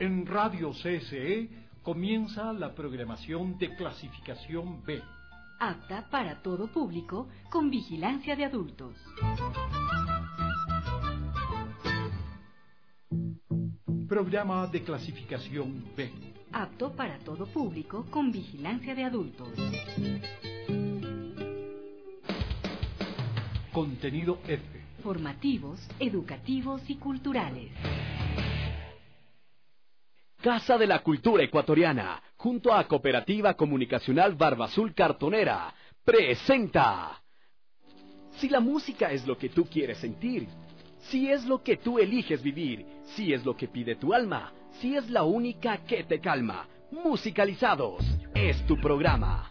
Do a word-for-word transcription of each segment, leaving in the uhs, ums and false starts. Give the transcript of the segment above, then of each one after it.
En Radio C S E comienza la programación de clasificación B. Apta para todo público, con vigilancia de adultos. Programa de clasificación B. Apto para todo público, con vigilancia de adultos. Contenido F. Formativos, educativos y culturales. Casa de la Cultura Ecuatoriana, junto a Cooperativa Comunicacional Barbazul Cartonera, presenta. Si la música es lo que tú quieres sentir, si es lo que tú eliges vivir, si es lo que pide tu alma, si es la única que te calma, Musicalizados es tu programa.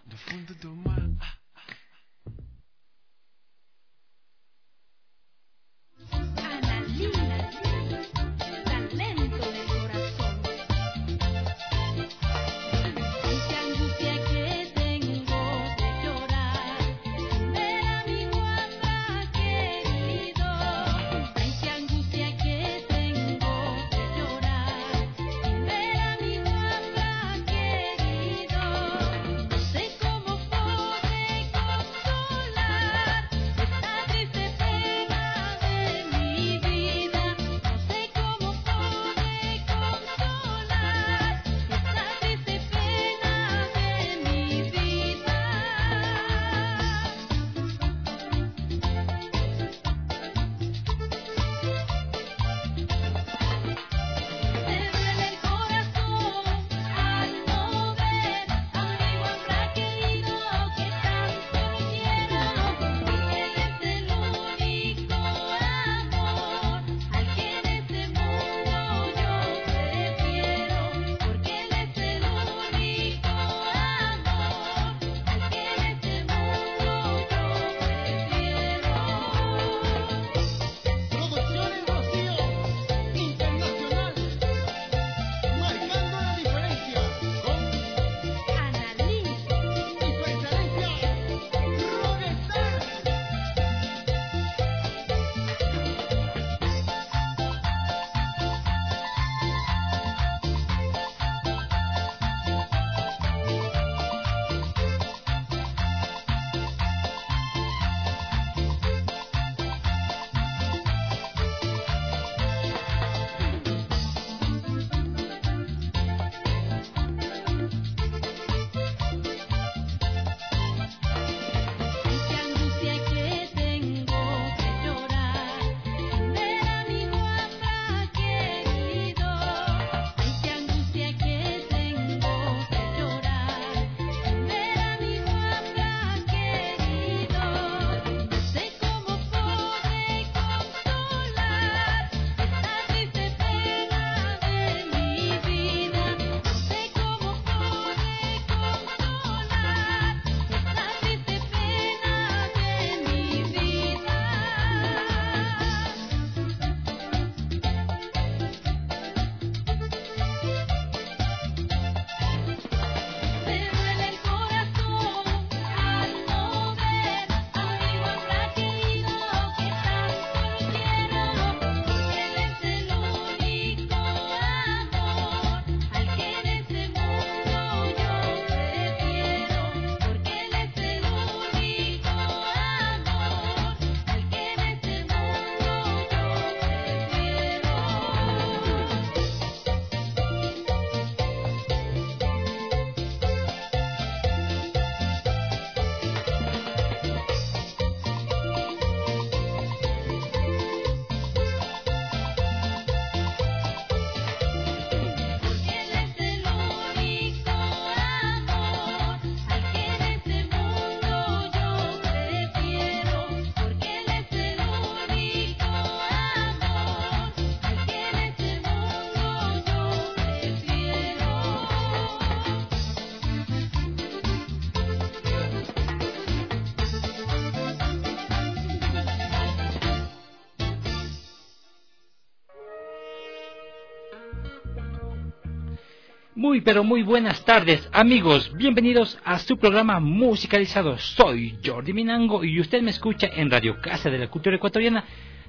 Muy pero muy buenas tardes, amigos, bienvenidos a su programa Musicalizados. Soy Jordi Minango y usted me escucha en Radio Casa de la Cultura Ecuatoriana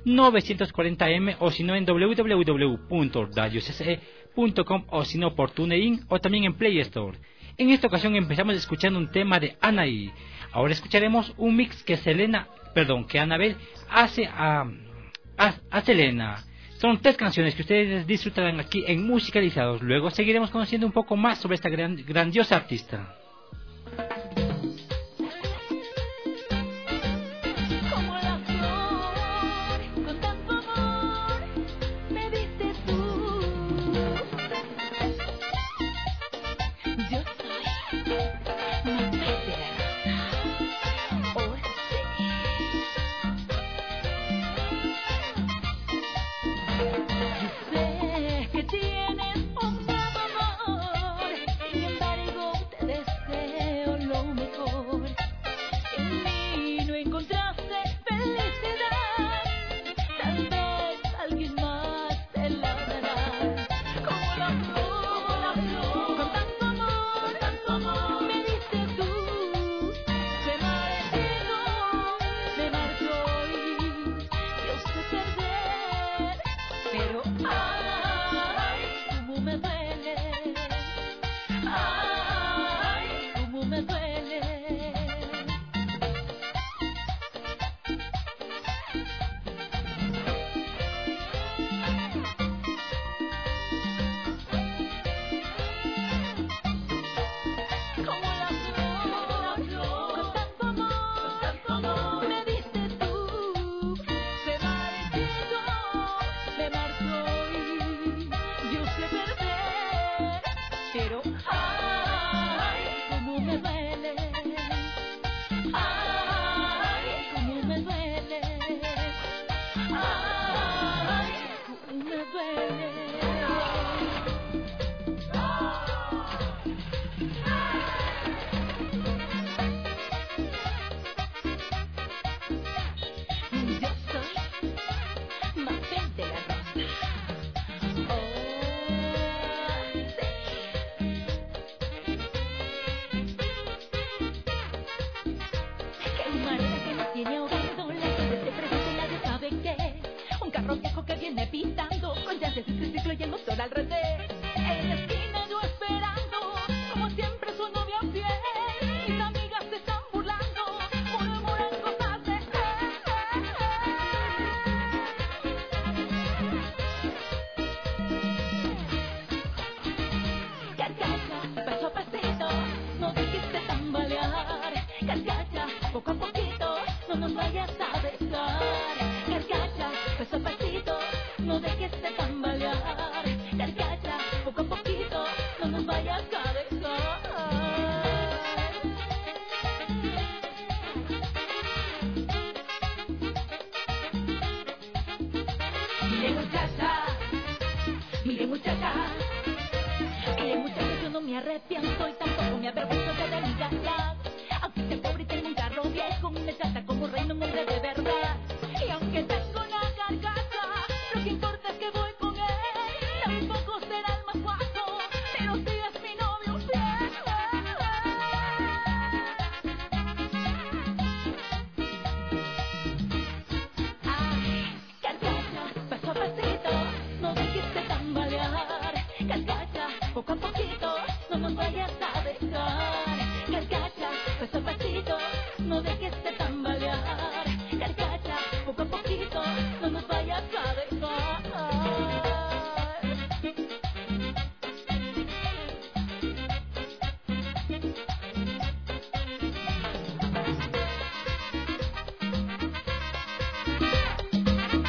novecientos cuarenta eme o si no en doble u doble u doble u punto radio c c e punto com o si no por TuneIn o también en Play Store. En esta ocasión empezamos escuchando un tema de Anaí. Ahora escucharemos un mix que Selena, perdón, que Anabel hace a, a, a Selena. Son tres canciones que ustedes disfrutarán aquí en Musicalizados. Luego seguiremos conociendo un poco más sobre esta gran, grandiosa artista.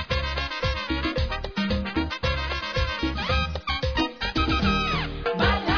Bye.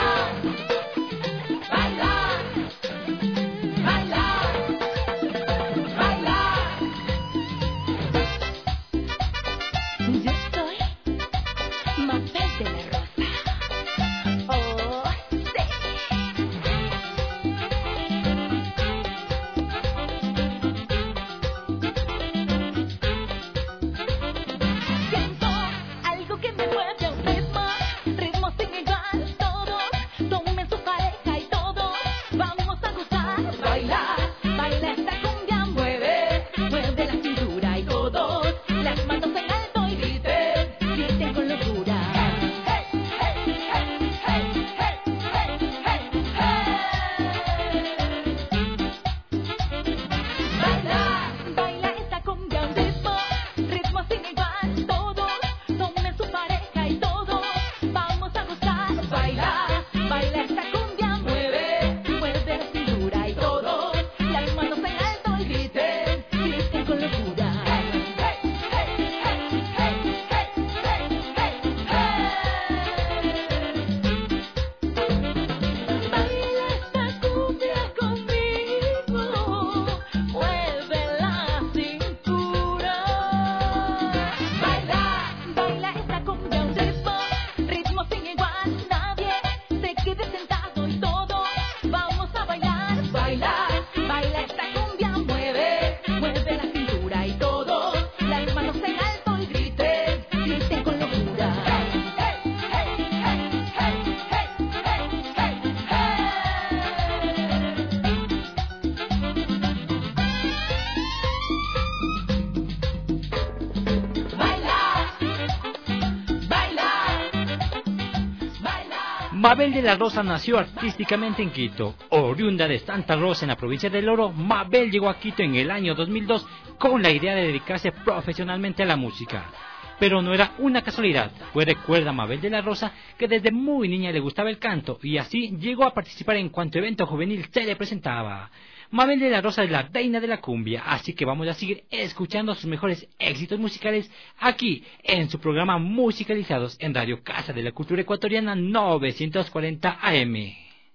Mabel de la Rosa nació artísticamente en Quito. Oriunda de Santa Rosa en la provincia del Oro, Mabel llegó a Quito en el año dos mil dos con la idea de dedicarse profesionalmente a la música. Pero no era una casualidad, pues recuerda Mabel de la Rosa que desde muy niña le gustaba el canto y así llegó a participar en cuanto evento juvenil se le presentaba. Mabel de la Rosa es la reina de la cumbia, así que vamos a seguir escuchando sus mejores éxitos musicales aquí en su programa Musicalizados en Radio Casa de la Cultura Ecuatoriana novecientos cuarenta A M.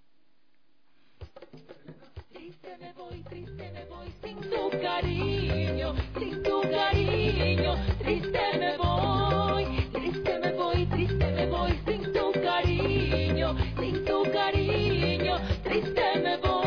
Triste me voy, triste me voy sin tu cariño, sin tu cariño, triste me voy, triste me voy, triste me voy sin tu cariño, sin tu cariño, triste me voy.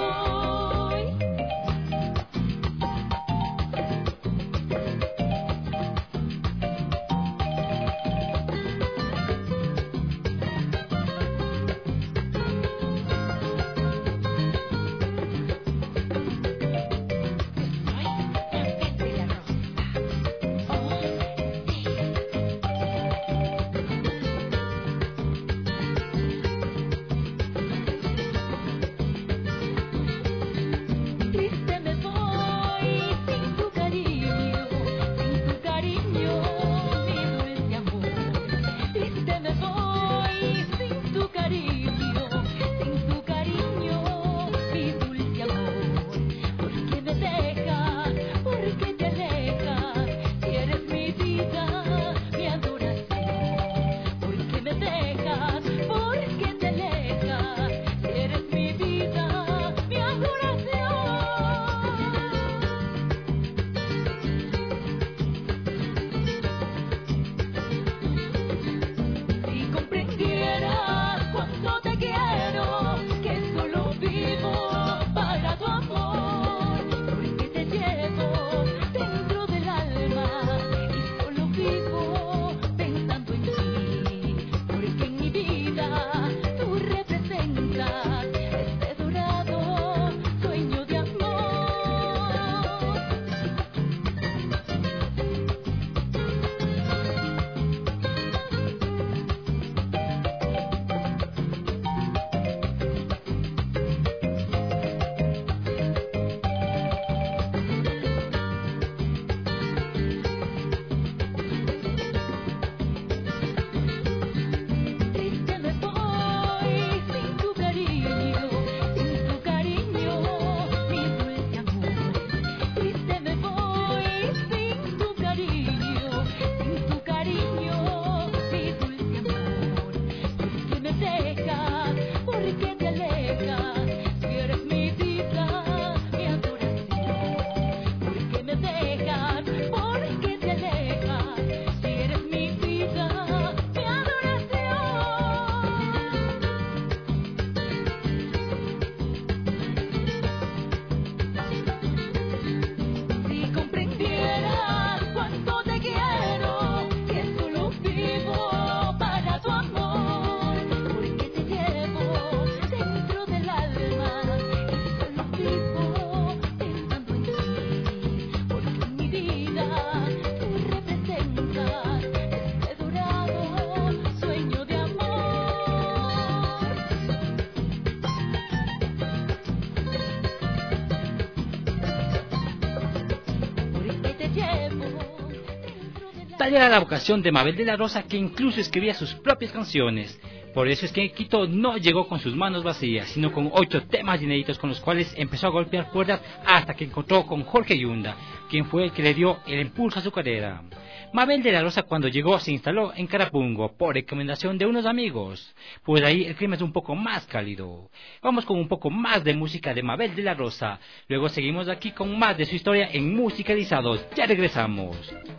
Tal era la vocación de Mabel de la Rosa que incluso escribía sus propias canciones. Por eso es que Quito no llegó con sus manos vacías, sino con ocho temas inéditos con los cuales empezó a golpear puertas hasta que encontró con Jorge Yunda, quien fue el que le dio el impulso a su carrera. Mabel de la Rosa cuando llegó se instaló en Carapungo por recomendación de unos amigos, pues ahí el clima es un poco más cálido. Vamos con un poco más de música de Mabel de la Rosa, luego seguimos aquí con más de su historia en Musicalizados. Ya regresamos.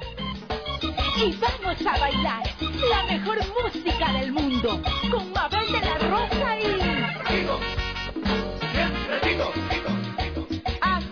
Y vamos a bailar la mejor música del mundo con Mabel de la Rosa y... Digo, siempre digo, digo, digo. ¡Así!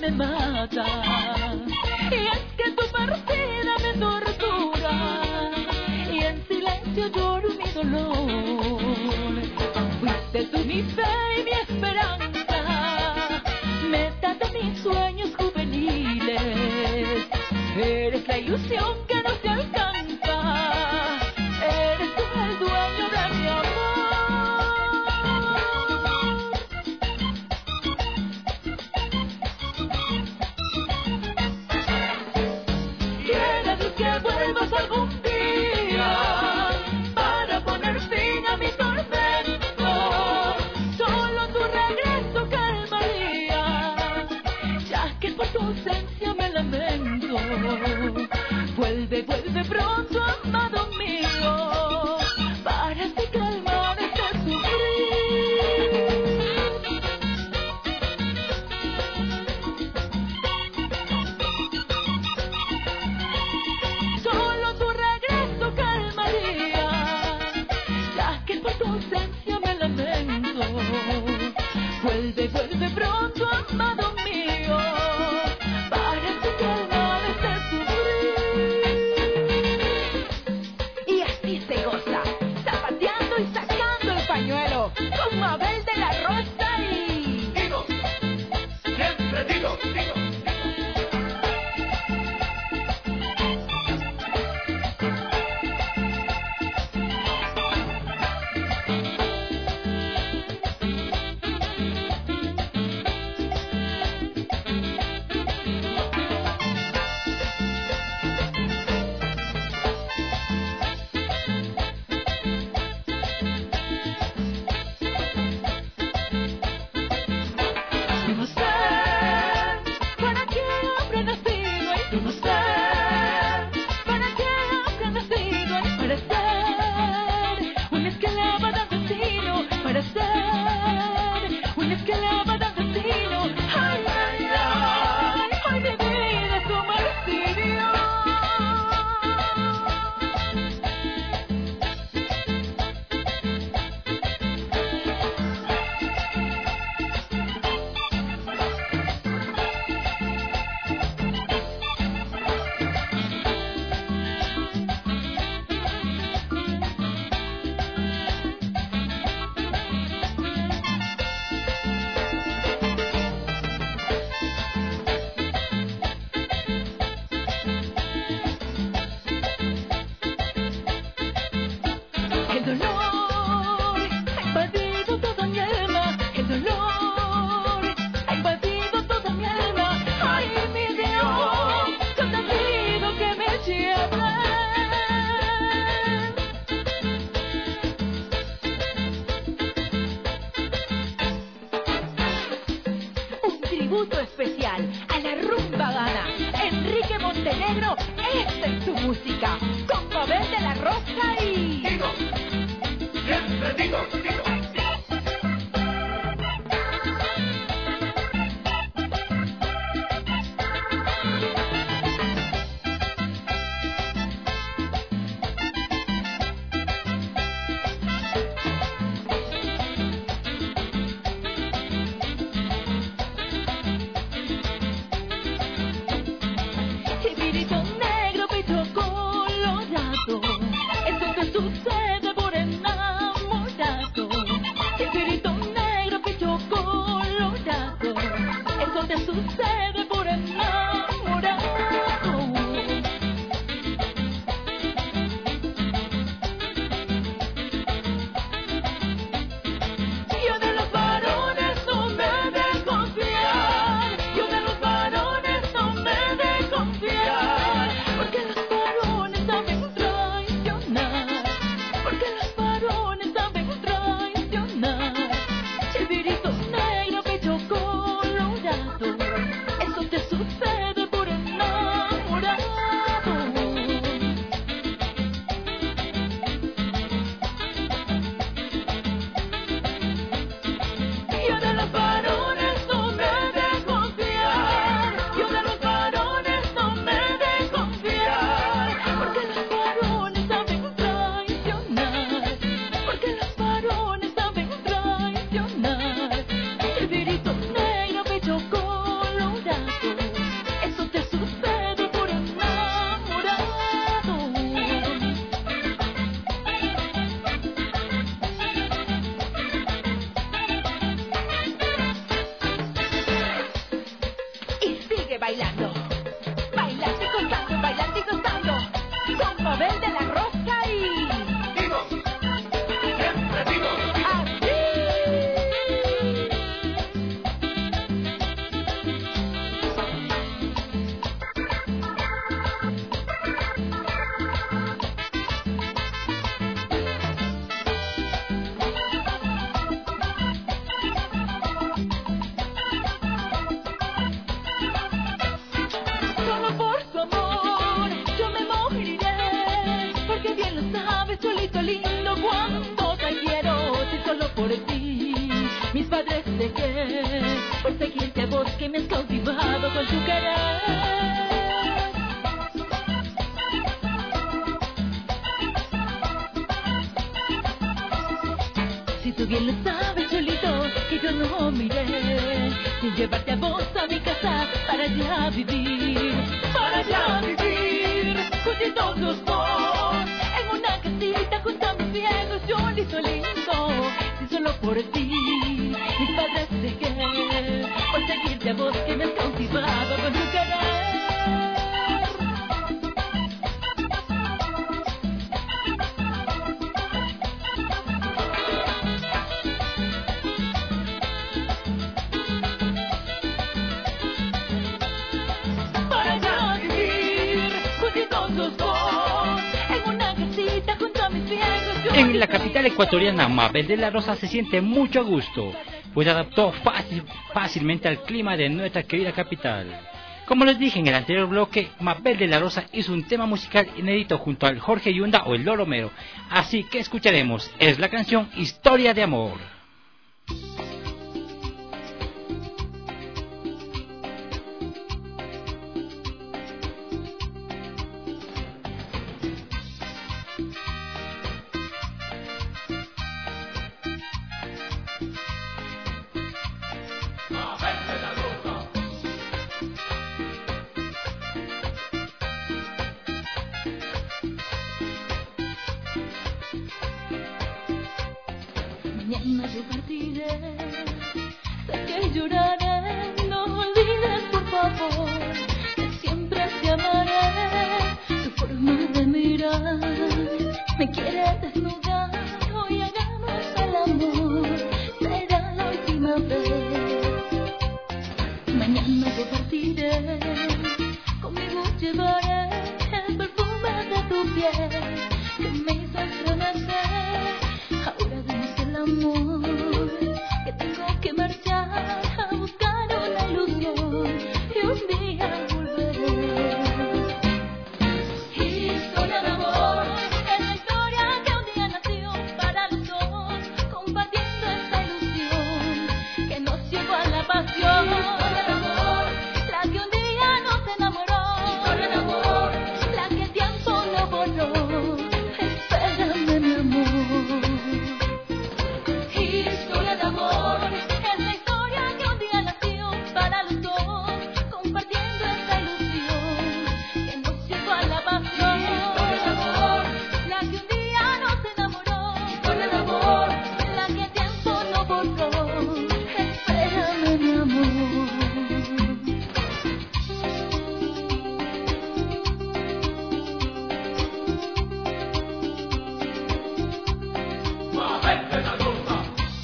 me mata. Y es que tu partida me tortura y en silencio lloro mi dolor. Fuiste tú mi fe y mi esperanza, meta de mis sueños juveniles. Eres la ilusión que no se alcanza, eres tú el dueño de mi amor. Quiero que vuelvas algún día para poner fin a mi tormento. Solo tu regreso calmaría, ya que por tu ausencia me lamento. Vuelve, vuelve pronto, amado mío, para así calmar este sufrir. Solo tu regreso calmaría, ya que por tu ausencia me lamento. Vuelve, vuelve pronto, amado mío, para así calmar este sufrir. Y así se goza, zapateando y sacando el pañuelo, con Mabel de la Rosa y... Digo, siempre digo, digo. Yo no sé para qué habrá nacido, y yo no sé para qué habrá nacido, y para ser una esclava de destino, para ser una esclava de destino. Ay, ay, ay, ay, mi vida es un martirio. El dolor ha invadido toda mi alma, el dolor ha invadido toda mi alma. Ay, mi Dios, yo te pido que me lleves. Un tributo especial a la rumba gana. Enrique Montenegro, esta es tu música, con Mabel de la Rosa y... Digo, siempre digo, digo. Chipirito negro, pecho colorado, eso te sucede por enamorado. Chipirito negro, pecho colorado, eso te sucede por enamorado. Yo de los varones no me dejo fiar, yo de los varones no me dejo fiar, porque los varones saben traicionar, porque los varones saben traicionar. Chivirito negro, pecho colorado, eso por ti. Mis padres dejé por seguirte a vos que me has cautivado con tu querer. Si tú bien lo sabes, solito, que yo no miré sin llevarte a vos a mi casa para allá vivir, para allá vivir, juntitos los dos, en una casita junto a mis viejos, yo li solito, si solo por ti, mis padres dejé, por seguirte a vos que me has cautivado con tu querer. En la capital ecuatoriana, Mabel de la Rosa se siente mucho a gusto, pues adaptó fácil, fácilmente al clima de nuestra querida capital. Como les dije en el anterior bloque, Mabel de la Rosa hizo un tema musical inédito junto al Jorge Yunda o el Loro Mero, así que escucharemos, es la canción Historia de Amor. Mañana yo partiré, sé que lloraré, no olvides por favor, que siempre te amaré, tu forma de mirar, me quiere desnudar, hoy hagamos el amor, será la última vez. Mañana yo partiré, conmigo llevaré el perfume de tu piel, que me hizo estremecer, ahora demos el amor, que tengo que marchar a buscar una ilusión y un día volveré. Historia de amor, es la historia que un día nació para los dos, compartiendo esta ilusión que nos llevó a la pasión. Historia de amor, la que un día nos enamoró. Historia de amor, la que el tiempo no borró. Espérame, mi amor. Historia de amor, es la historia que un día nació para los dos, compartiendo esta ilusión que nos llevó a la pasión. Historia de amor, la que un día nos enamoró. Historia de amor, la que el tiempo no borró. Espérame, mi amor. Mabel de la Rosa.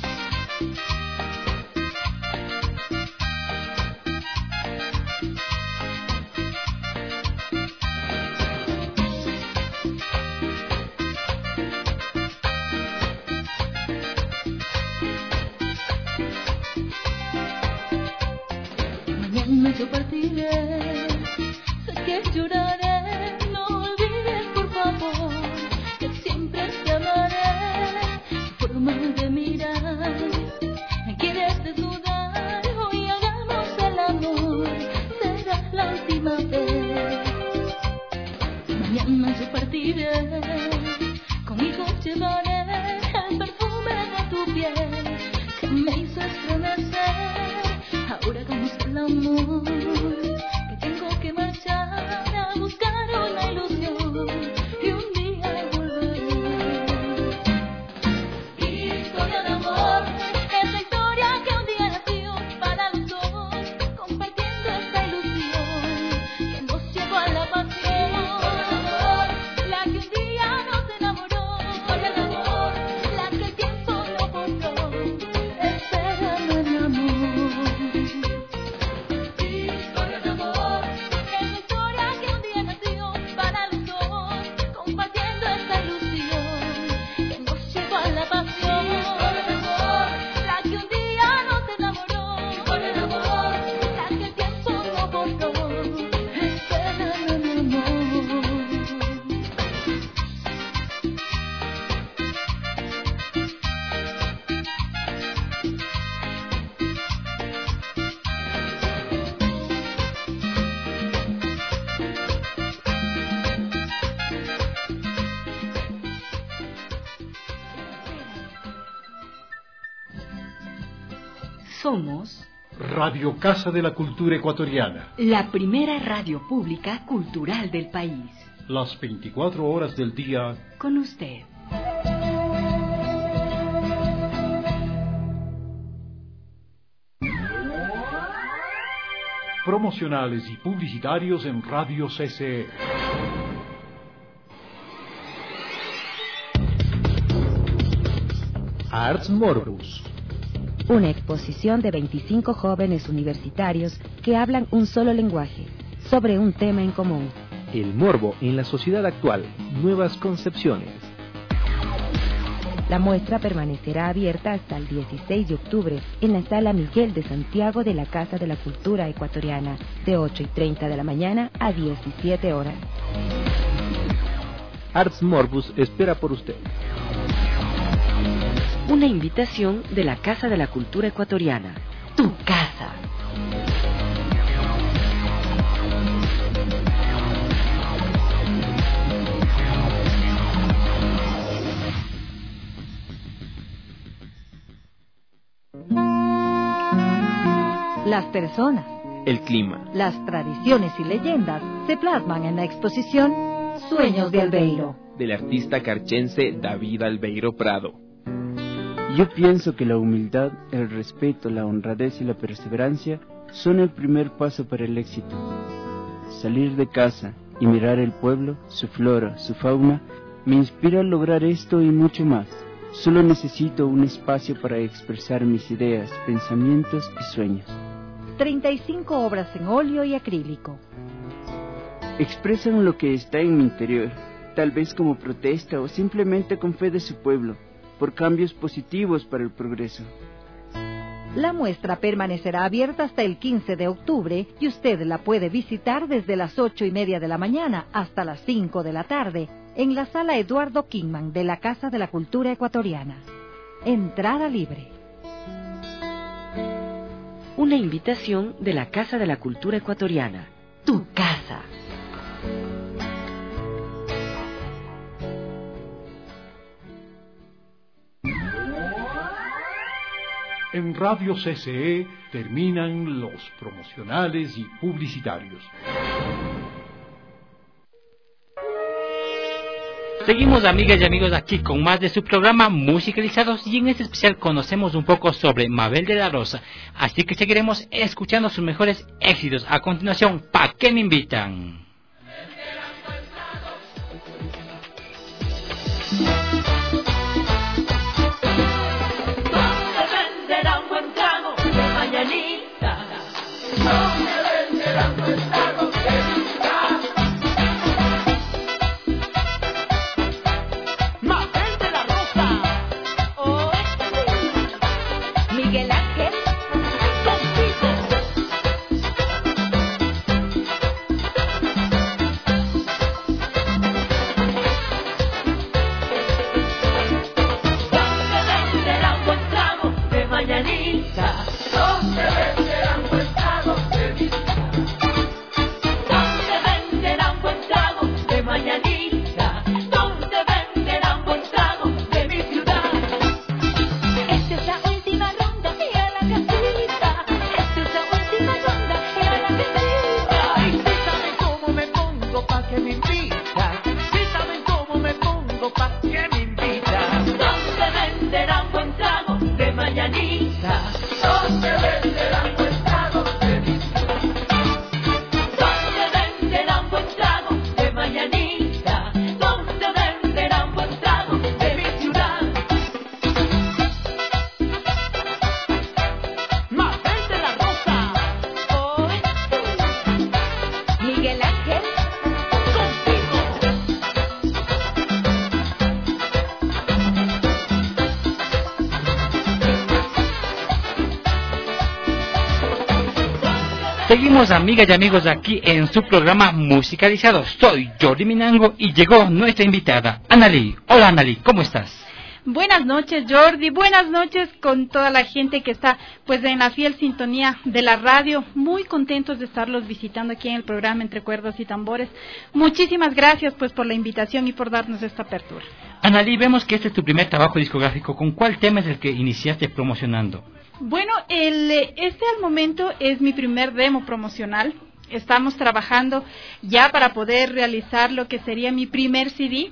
Mañana yo partiré, sé que lloraré, no olvides por favor, que siempre te amaré, tu forma de mirar, me quieres desnudar, hoy hagamos el amor, será la última vez. Mañana yo partiré, conmigo llevaré el perfume de tu piel, que me hizo estremecer, ahora hagamos el amor, que tengo que marchar a buscar una ilusión y un día volveré. Historia de amor, es la historia que un día nació para los dos, compartiendo esta ilusión que nos llevó a la pasión. Historia de amor, la que un día nos enamoró. Historia de amor, la que el tiempo no borró. Espérame, mi amor. Historia Somos Radio Casa de la Cultura Ecuatoriana. la primera radio pública cultural del país. Las veinticuatro horas del día. Con usted. Promocionales y publicitarios en Radio C C E. Arts Morbus. Una exposición de veinticinco jóvenes universitarios que hablan un solo lenguaje, sobre un tema en común. El morbo en la sociedad actual, nuevas concepciones. La muestra permanecerá abierta hasta el dieciséis de octubre en la Sala Miguel de Santiago de la Casa de la Cultura Ecuatoriana, de ocho y treinta de la mañana a diecisiete horas. Arts Morbus espera por usted. Una invitación de la Casa de la Cultura Ecuatoriana. Tu casa. Las personas, El clima. las tradiciones y leyendas se plasman en la exposición Sueños de Albeiro, Del artista carchense David Albeiro Prado. Yo pienso que la humildad, el respeto, la honradez y la perseverancia son el primer paso para el éxito. Salir de casa y mirar el pueblo, su flora, su fauna, me inspira a lograr esto y mucho más. Solo necesito un espacio para expresar mis ideas, pensamientos y sueños. treinta y cinco obras en óleo y acrílico. Expresan lo que está en mi interior, tal vez como protesta o simplemente con fe de su pueblo, por cambios positivos para el progreso. La muestra permanecerá abierta hasta el quince de octubre y usted la puede visitar desde las ocho y media de la mañana hasta las cinco de la tarde en la Sala Eduardo Kingman de la Casa de la Cultura Ecuatoriana. Entrada libre. Una invitación de la Casa de la Cultura Ecuatoriana. Tu casa. En Radio C C E terminan los promocionales y publicitarios. Seguimos, amigas y amigos, aquí con más de su programa Musicalizados, y en este especial conocemos un poco sobre Mabel de la Rosa, así que seguiremos escuchando sus mejores éxitos. A continuación, ¿pa' qué me invitan? Miguel Ángel, contigo. Seguimos, amigas y amigos, aquí en su programa Musicalizado. Soy Jordi Minango y llegó nuestra invitada, Analí. Hola, Analí, ¿cómo estás? Buenas noches, Jordi. Buenas noches con toda la gente que está pues en la fiel sintonía de la radio. Muy contentos de estarlos visitando aquí en el programa Entre Cuerdas y Tambores. Muchísimas gracias pues por la invitación y por darnos esta apertura. Analí, vemos que este es tu primer trabajo discográfico. ¿Con cuál tema es el que iniciaste promocionando? Bueno, el, este al momento es mi primer demo promocional. Estamos trabajando ya para poder realizar lo que sería mi primer C D.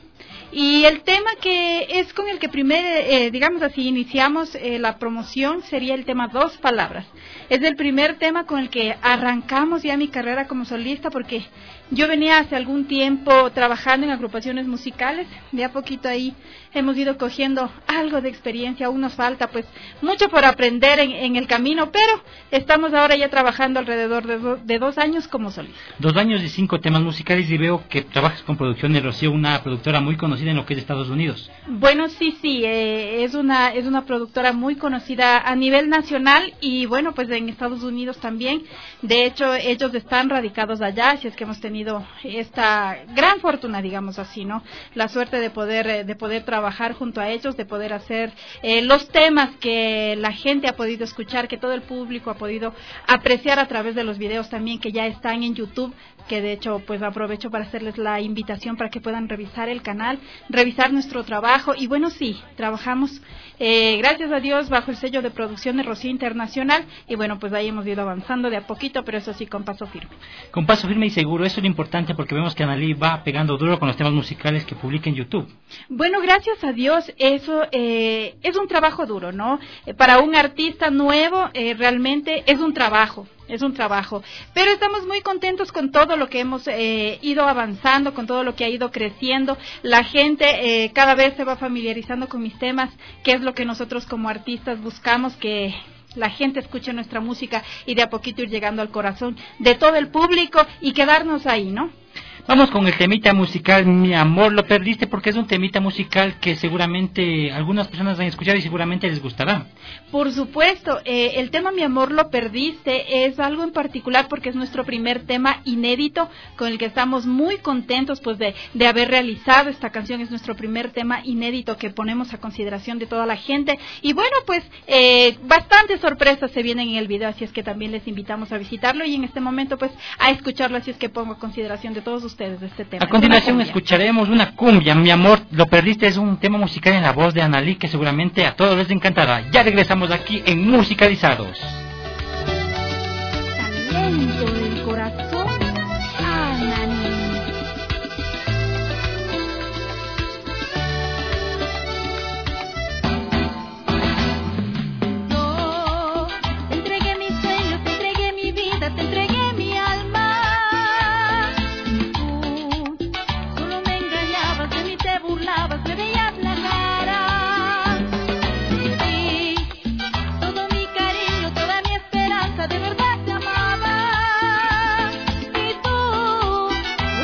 Y el tema que es con el que primero, eh, digamos así, iniciamos eh, la promoción sería el tema Dos Palabras. Es el primer tema con el que arrancamos ya mi carrera como solista, porque yo venía hace algún tiempo trabajando en agrupaciones musicales. De a poquito ahí hemos ido cogiendo algo de experiencia, aún nos falta pues mucho por aprender en, en el camino, pero estamos ahora ya trabajando alrededor de, do, de dos años como solista. Dos años y cinco temas musicales, y veo que trabajas con Producciones Rocío, una productora muy conocida en lo que es Estados Unidos. Bueno, sí, sí, eh, es una es una productora muy conocida a nivel nacional y bueno, pues en Estados Unidos también. De hecho, ellos están radicados allá, así es que hemos tenido esta gran fortuna, digamos así, ¿no? La suerte de poder de poder trabajar junto a ellos, de poder hacer eh, los temas que la gente ha podido escuchar, que todo el público ha podido apreciar a través de los videos también que ya están en YouTube, que de hecho pues aprovecho para hacerles la invitación para que puedan revisar el canal, revisar nuestro trabajo. Y bueno, sí, trabajamos eh, gracias a Dios bajo el sello de Producciones Rocío Internacional, y bueno, pues ahí hemos ido avanzando de a poquito, pero eso sí, con paso firme. Con paso firme y seguro, eso es lo importante, porque vemos que Analí va pegando duro con los temas musicales que publica en YouTube. Bueno, gracias a Dios, eso eh, es un trabajo duro, ¿no? Eh, para un artista nuevo, eh, realmente es un trabajo. Es un trabajo, pero estamos muy contentos con todo lo que hemos eh, ido avanzando, con todo lo que ha ido creciendo. La gente eh, cada vez se va familiarizando con mis temas, que es lo que nosotros como artistas buscamos, que la gente escuche nuestra música y de a poquito ir llegando al corazón de todo el público y quedarnos ahí, ¿no? Vamos con el temita musical Mi Amor Lo Perdiste, porque es un temita musical que seguramente algunas personas han escuchado y seguramente les gustará. Por supuesto, eh, el tema Mi Amor Lo Perdiste es algo en particular porque es nuestro primer tema inédito con el que estamos muy contentos pues de, de haber realizado esta canción. Es nuestro primer tema inédito que ponemos a consideración de toda la gente, y bueno, pues eh, bastantes sorpresas se vienen en el video, así es que también les invitamos a visitarlo y en este momento pues a escucharlo, así es que pongo a consideración de todos ustedes de este tema. A continuación escucharemos una cumbia. Mi Amor Lo Perdiste es un tema musical en la voz de Analí que seguramente a todos les encantará. Ya regresamos aquí en Musicalizados. Talento del corazón, Analí. Yo te entregué mis sueños, te entregué mi vida, te entregué mi alma. Burlabas, me veías la cara. Sí, todo mi cariño, toda mi esperanza, de verdad te amaba. Y tú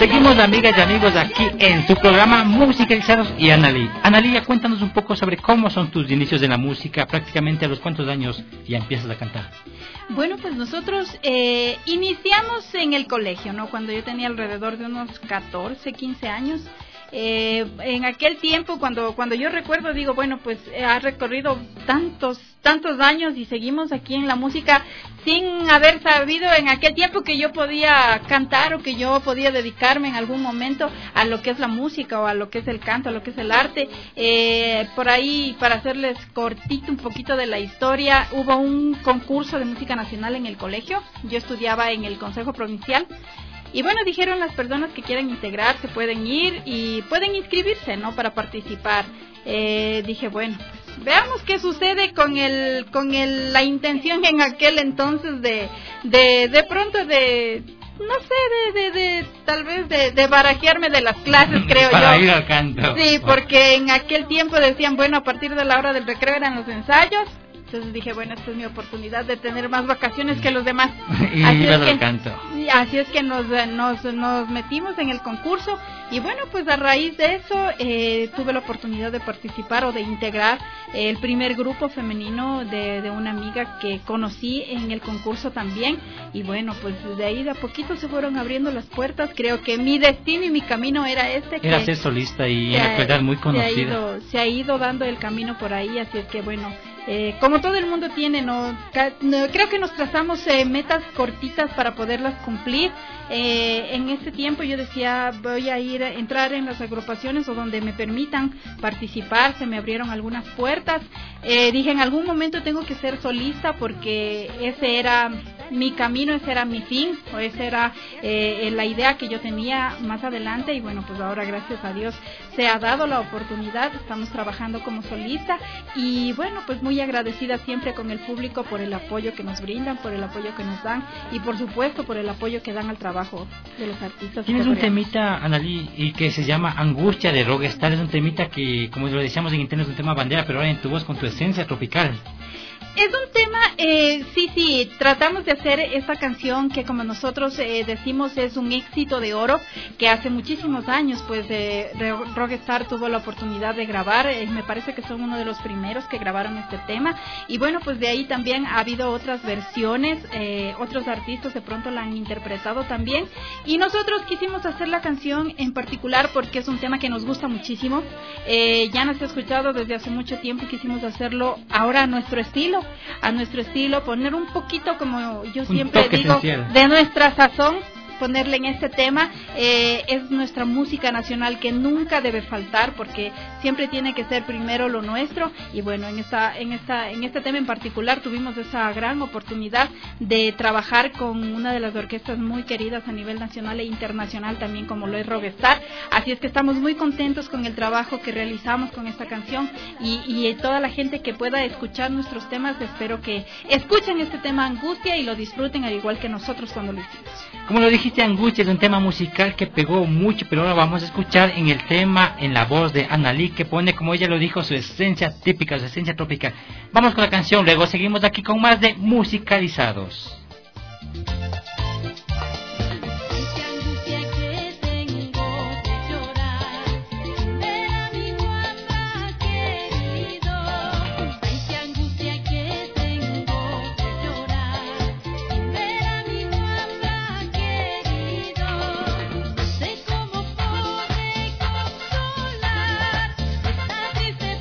Seguimos, amigas y amigos, aquí en tu programa Musicalizados y Analí. Analí, cuéntanos un poco sobre cómo son tus inicios en la música, prácticamente a los cuántos años ya empiezas a cantar. Bueno, pues nosotros eh, iniciamos en el colegio, ¿no? Cuando yo tenía alrededor de unos catorce, quince años. Eh, en aquel tiempo, cuando cuando yo recuerdo, digo, bueno, pues eh, ha recorrido tantos tantos años y seguimos aquí en la música sin haber sabido en aquel tiempo que yo podía cantar o que yo podía dedicarme en algún momento a lo que es la música o a lo que es el canto, a lo que es el arte. Eh, por ahí, para hacerles cortito un poquito de la historia, hubo un concurso de música nacional en el colegio. Yo estudiaba en el Consejo Provincial. Y bueno, dijeron las personas que quieren integrarse pueden ir y pueden inscribirse, ¿no? Para participar. Eh, dije, bueno, pues, veamos qué sucede con el, con el, la intención en aquel entonces de, de, de pronto de, no sé, de, de, de tal vez de, de barajearme de las clases, creo Para yo. ir al canto. Sí, porque en aquel tiempo decían, bueno, a partir de la hora del recreo eran los ensayos. Entonces dije, bueno, esta es mi oportunidad de tener más vacaciones que los demás. Y así ibas es que, al canto. Así es que nos, nos, nos metimos en el concurso y bueno, pues a raíz de eso eh, tuve la oportunidad de participar o de integrar eh, el primer grupo femenino de, de una amiga que conocí en el concurso también. Y bueno, pues de ahí de a poquito se fueron abriendo las puertas. Creo que mi destino y mi camino era este. Era que ser solista y en la actualidad muy conocida. Se ha, ido, se ha ido dando el camino por ahí, así es que bueno... Eh, como todo el mundo tiene, ¿no? no creo que nos trazamos eh, metas cortitas para poderlas cumplir. Eh, en este tiempo yo decía, voy a ir a entrar en las agrupaciones o donde me permitan participar. Se me abrieron algunas puertas. Eh, dije, en algún momento tengo que ser solista porque ese era mi camino, ese era mi fin, o esa era eh, la idea que yo tenía más adelante. Y bueno, pues ahora gracias a Dios se ha dado la oportunidad. Estamos trabajando como solista y bueno, pues muy Muy agradecida siempre con el público por el apoyo que nos brindan, por el apoyo que nos dan y por supuesto por el apoyo que dan al trabajo de los artistas. Tienes un temita, Analí, y que se llama Angustia de Rockstar. Es un temita que, como lo decíamos en internet, es un tema bandera, pero ahora en tu voz con tu esencia tropical. Es un tema, eh, sí, sí, tratamos de hacer esta canción que como nosotros eh, decimos es un éxito de oro, que hace muchísimos años pues eh, Rockstar tuvo la oportunidad de grabar, eh, me parece que son uno de los primeros que grabaron este tema, y bueno, pues de ahí también ha habido otras versiones, eh, otros artistas de pronto la han interpretado también, y nosotros quisimos hacer la canción en particular porque es un tema que nos gusta muchísimo, eh, ya nos ha escuchado desde hace mucho tiempo y quisimos hacerlo ahora a nuestro estilo, a nuestro estilo, poner un poquito, como yo siempre digo, esencial de nuestra sazón, ponerle en este tema. Eh, es nuestra música nacional que nunca debe faltar porque siempre tiene que ser primero lo nuestro. Y bueno, en esta en esta en este tema en particular tuvimos esa gran oportunidad de trabajar con una de las orquestas muy queridas a nivel nacional e internacional también, como lo es Rockstar. Así es que estamos muy contentos con el trabajo que realizamos con esta canción y, y toda la gente que pueda escuchar nuestros temas, espero que escuchen este tema Angustia y lo disfruten al igual que nosotros cuando lo hicimos. Como lo dijiste, Angustia es un tema musical que pegó mucho, pero ahora vamos a escuchar en el tema, en la voz de Analí, que pone, como ella lo dijo, su esencia típica, su esencia tropical. Vamos con la canción, luego seguimos aquí con más de Musicalizados.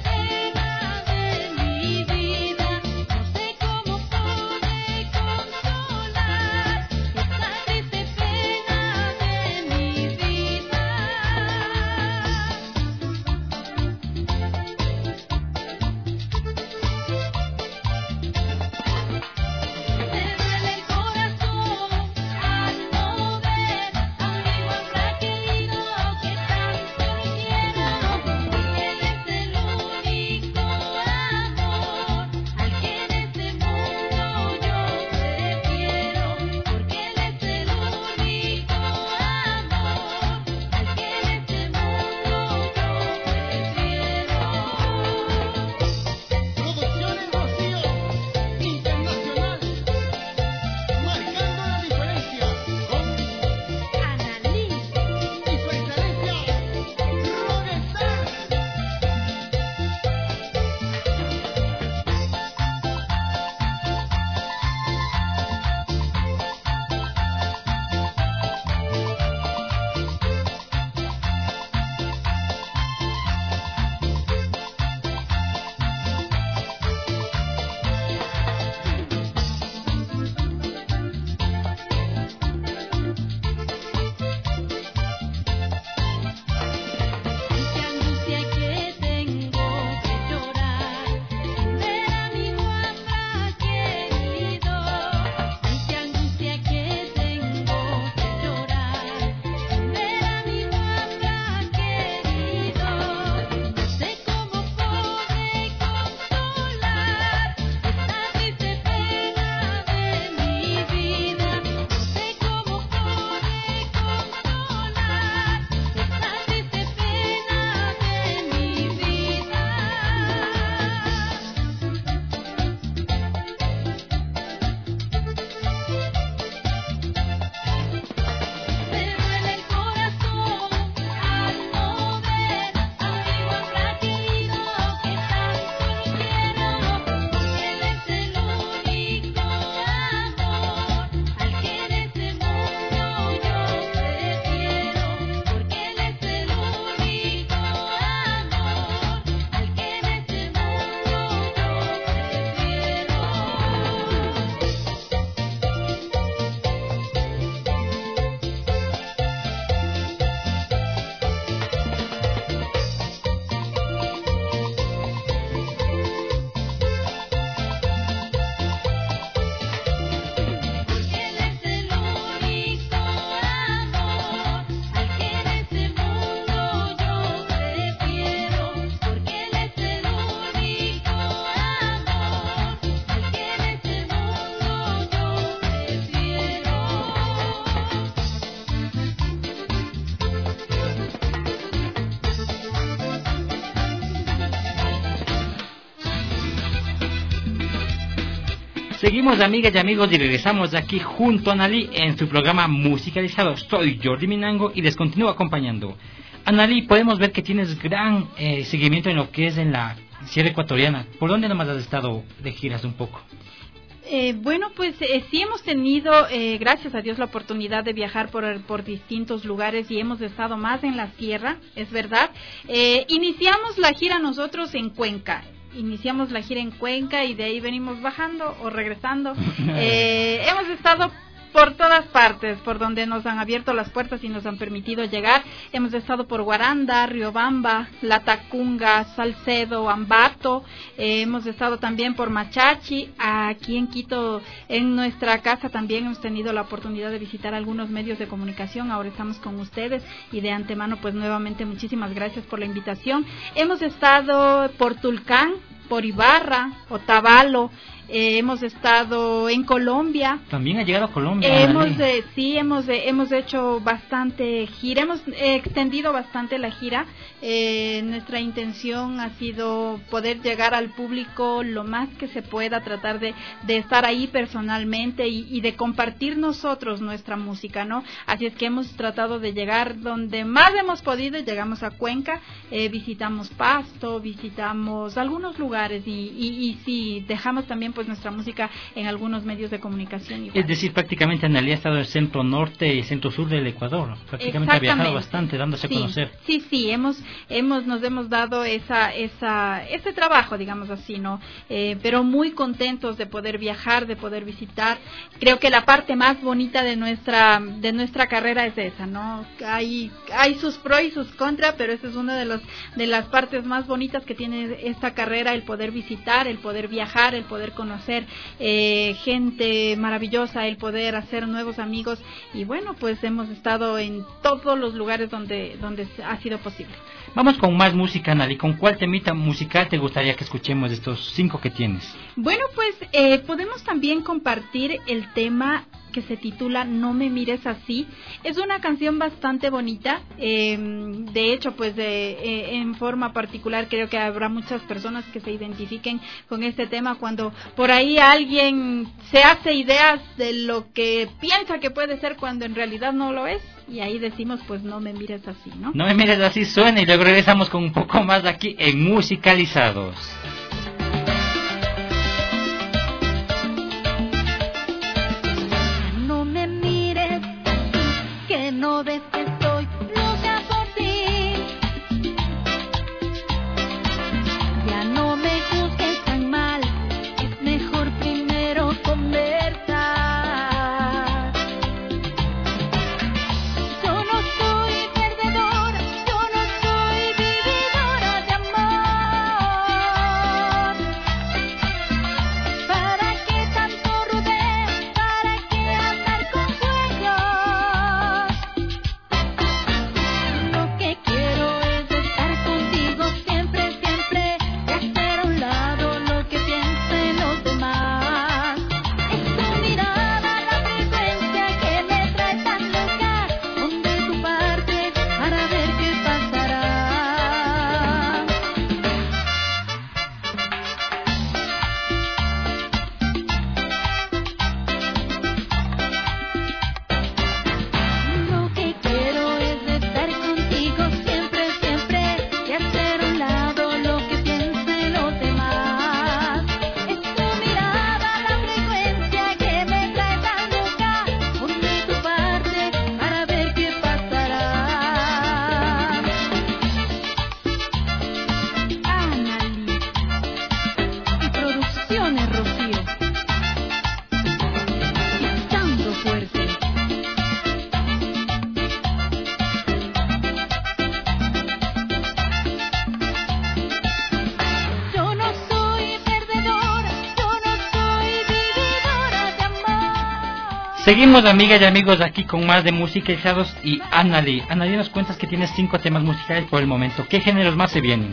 Vida, no sé cómo podré consolar. Seguimos, amigas y amigos, y regresamos aquí junto a Analí en su programa Musicalizado. Soy Jordi Minango y les continúo acompañando. Analí, podemos ver que tienes gran eh, seguimiento en lo que es en la Sierra Ecuatoriana. ¿Por dónde nomás has estado de giras un poco? Eh, bueno, pues eh, sí hemos tenido, eh, gracias a Dios, la oportunidad de viajar por, por distintos lugares y hemos estado más en la sierra, es verdad. Eh, iniciamos la gira nosotros en Cuenca. Iniciamos la gira en Cuenca y de ahí venimos bajando o regresando. Eh, hemos estado por todas partes, por donde nos han abierto las puertas y nos han permitido llegar. Hemos estado por Guaranda, Riobamba, Latacunga, Salcedo, Ambato. Eh, hemos estado también por Machachi. Aquí en Quito, en nuestra casa, también hemos tenido la oportunidad de visitar algunos medios de comunicación. Ahora estamos con ustedes y de antemano, pues nuevamente muchísimas gracias por la invitación. Hemos estado por Tulcán, por Ibarra, Otavalo. Eh, hemos estado en Colombia. También ha llegado a Colombia. Eh, hemos, eh, sí, hemos eh, hemos hecho bastante gira, hemos eh, extendido bastante la gira. Eh, nuestra intención ha sido poder llegar al público lo más que se pueda, tratar de, de estar ahí personalmente y, y de compartir nosotros nuestra música, ¿no? Así es que hemos tratado de llegar donde más hemos podido. Llegamos a Cuenca, eh, visitamos Pasto, visitamos algunos lugares y, y, y sí, dejamos también pues nuestra música en algunos medios de comunicación. Igual. Es decir, prácticamente Analí ha estado en el centro norte y centro sur del Ecuador. Prácticamente ha viajado bastante, dándose sí, a conocer. Sí, sí, hemos, hemos, nos hemos dado esa, esa, ese trabajo, digamos así, ¿no? Eh, pero muy contentos de poder viajar, de poder visitar. Creo que la parte más bonita de nuestra, de nuestra carrera es esa, ¿no? Hay, hay sus pros y sus contras, pero esa es una de los, de las partes más bonitas que tiene esta carrera, el poder visitar, el poder viajar, el poder conocer conocer eh, gente maravillosa, el poder hacer nuevos amigos y bueno, pues hemos estado en todos los lugares donde donde ha sido posible. Vamos con más música, Analí. ¿Con cuál temita musical te gustaría que escuchemos de estos cinco que tienes? Bueno, pues eh, podemos también compartir el tema que se titula No me mires así. Es una canción bastante bonita. Eh, de hecho, pues de, eh, en forma particular creo que habrá muchas personas que se identifiquen con este tema cuando por ahí alguien se hace ideas de lo que piensa que puede ser cuando en realidad no lo es. Y ahí decimos, pues no me mires así, ¿no? No me mires así suena y luego regresamos con un poco más aquí en Musicalizados. No me mires así, que no ves que estoy loca por ti. Ya no me juzgues tan mal, es mejor primero conversar. Seguimos, amigas y amigos, aquí con más de Musicalizados y Analí. Analí, nos cuentas que tienes cinco temas musicales por el momento. ¿Qué géneros más se vienen?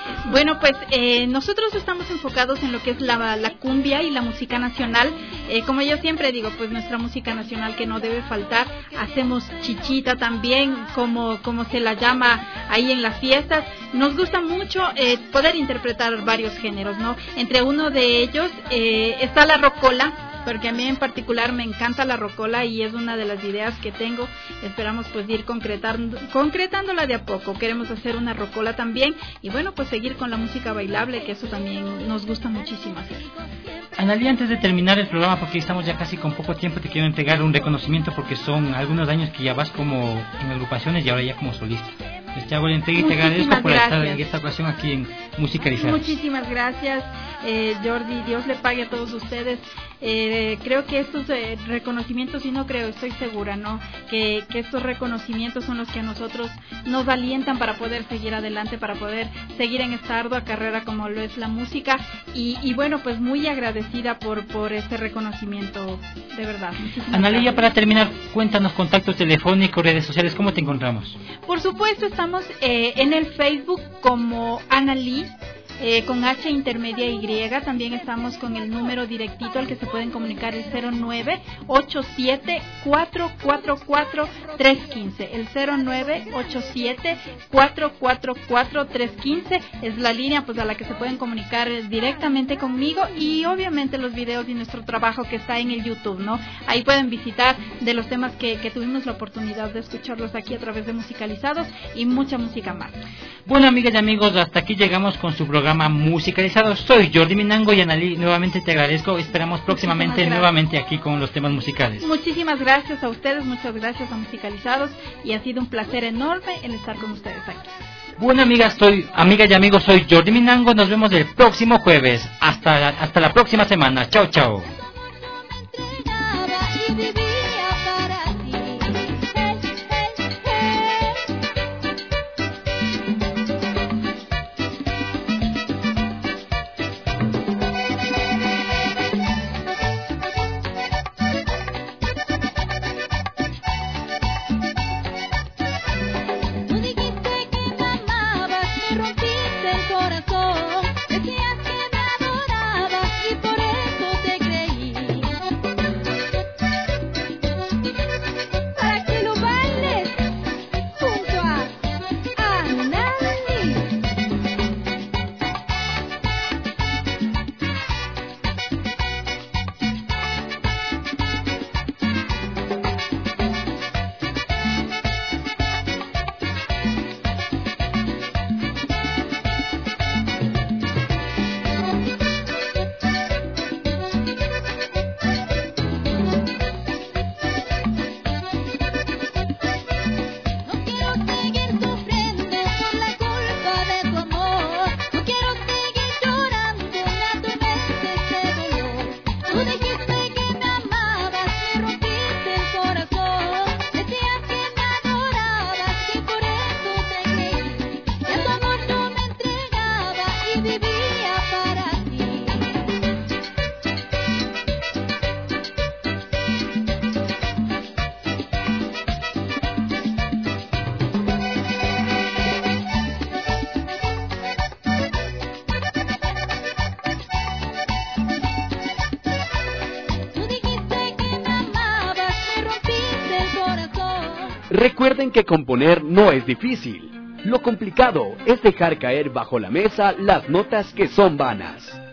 Bueno, pues eh, nosotros estamos enfocados en lo que es la, la cumbia y la música nacional. Eh, como yo siempre digo, pues nuestra música nacional que no debe faltar. Hacemos chichita también, como, como se la llama ahí en las fiestas. Nos gusta mucho eh, poder interpretar varios géneros, ¿no? Entre uno de ellos eh, está la rocola, porque a mí en particular me encanta la rocola y es una de las ideas que tengo. Esperamos pues ir concretando, concretándola de a poco. Queremos hacer una rocola también y bueno, pues seguir con la música bailable, que eso también nos gusta muchísimo hacer. Analí, antes de terminar el programa, porque estamos ya casi con poco tiempo, te quiero entregar un reconocimiento porque son algunos años que ya vas como en agrupaciones y ahora ya como solista. Les te hago la entrega y te agradezco por estar en esta ocasión aquí en Musicalizados. Muchísimas gracias, eh, Jordi. Dios le pague a todos ustedes. Eh, creo que estos eh, reconocimientos, y no creo, estoy segura, ¿no? Que, que estos reconocimientos son los que a nosotros nos alientan para poder seguir adelante, para poder seguir en esta ardua carrera como lo es la música. Y, y bueno, pues muy agradecida por, por este reconocimiento, de verdad. Analí, ya para terminar, cuéntanos contactos telefónicos, redes sociales, ¿cómo te encontramos? Por supuesto, estamos eh, en el Facebook como Analí. Eh, con H intermedia Y. También estamos con el número directito al que se pueden comunicar, el cero nueve ocho siete cuatro cuatro cuatro tres uno cinco. El cero nueve ocho siete cuatro cuatro cuatro tres uno cinco es la línea pues a la que se pueden comunicar directamente conmigo, y obviamente los videos y nuestro trabajo que está en el YouTube, ¿no? Ahí pueden visitar de los temas que, que tuvimos la oportunidad de escucharlos aquí a través de Musicalizados y mucha música más. Bueno, amigas y amigos, hasta aquí llegamos con su programa Musicalizado. Soy Jordi Minango y Analí, nuevamente te agradezco. Esperamos próximamente nuevamente aquí con los temas musicales. Muchísimas gracias a ustedes, muchas gracias a Musicalizados, y ha sido un placer enorme el estar con ustedes aquí. Bueno, amigas, soy, amiga y amigos, soy Jordi Minango. Nos vemos el próximo jueves. Hasta, hasta la próxima semana. Chao, chao. Recuerden que componer no es difícil. Lo complicado es dejar caer bajo la mesa las notas que son vanas.